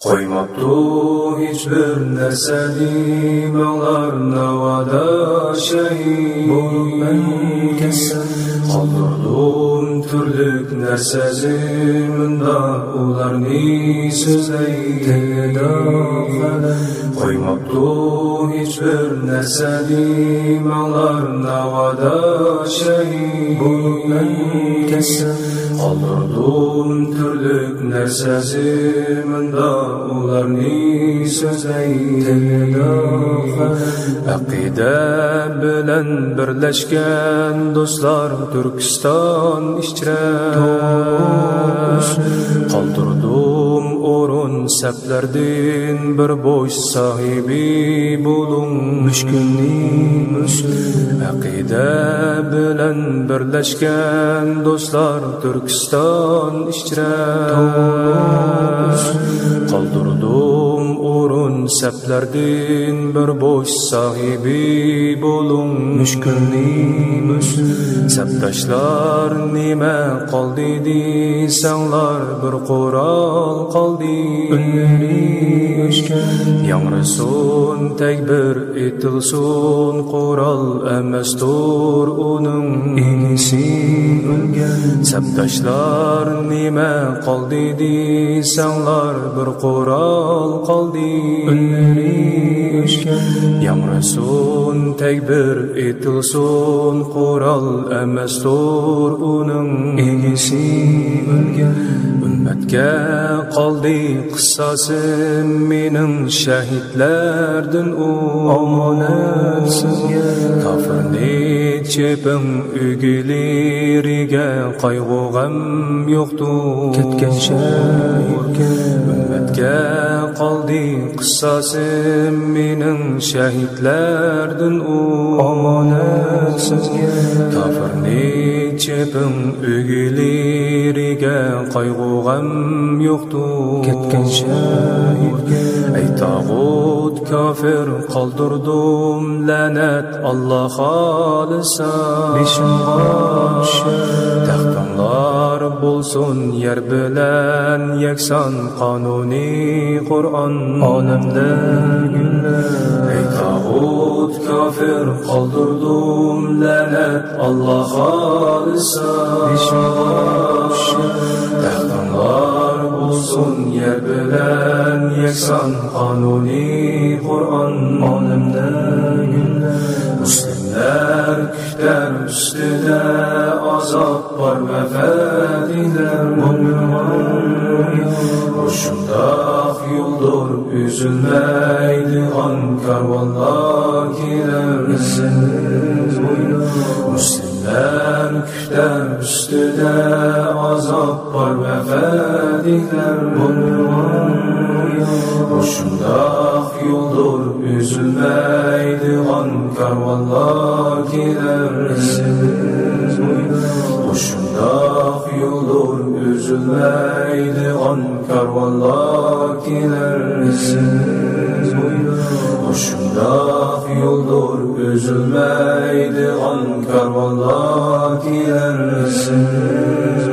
Qo'ymabdu hech bir narsa dimanglar navoda shahid bo'lman kasal qoldirdim turlik narsa ziminda ularni so'zlaydi qo'ymabdu hech bir narsa dimanglar navoda shahid bo'lman kasal qoldirdim turlik narsa ziminda ularni so'zlaydi aqida bilan birlashgan do'stlar Turkiston ichra qoldirdim o'rin saplardin bir bo'sh sahibi bo'lung mushkulni aqida bilan birlashgan do'stlar Turkiston ichra qoldirdim o'rin saplardin bir bo'sh sahibi bo'lung mushkulni saptashlar nima qoldi desanglar bir qo'ral qoldi unlari o'chgan yangrasin takbir etilsin qo'ral emasdir uning egisi o'lgan saptashlar nima qoldi desanglar bir qo'ral qoldi unlari o'chgan yangrasin takbir etilsin qo'ral emasdir uning egisi o'lgan ummatga qoldi qissasim mening shahidlardan u omonat sizga kofirni cheping o'gileriga qayg'u g'am yo'qdir ketgan shahidga ummatga qoldi qissasim mening shahidlardan u omonat sizga kofirni cheping o'gileriga qayg'u g'am yo'qdir ketgan shahidga ey tag'ut kofir qoldirdim la'nat Alloh xolisa beshimga taxtinglar bo'lsin yer bilan yakson qonuniy Qur'on olamda gullar ey tag'ut kofir qoldirdim la'nat Alloh xolisa beshimga taxtinglar bo'lsin yer bilan yakson qonuniy Qur'on olamda gullar muslimlar kutar ustida azob bor vafadinglar shundoq yo'ldir uzilmaydigan karvonlar kelar muslimlar kutar ustida azob bor vafadinglar shundoq yo'ldir uzilmaydigan karvonlar kelar shundoq yo'ldir uzilmaydigan karvonlar kelar shundoq yo'ldir uzilmaydigan karvonlar kelar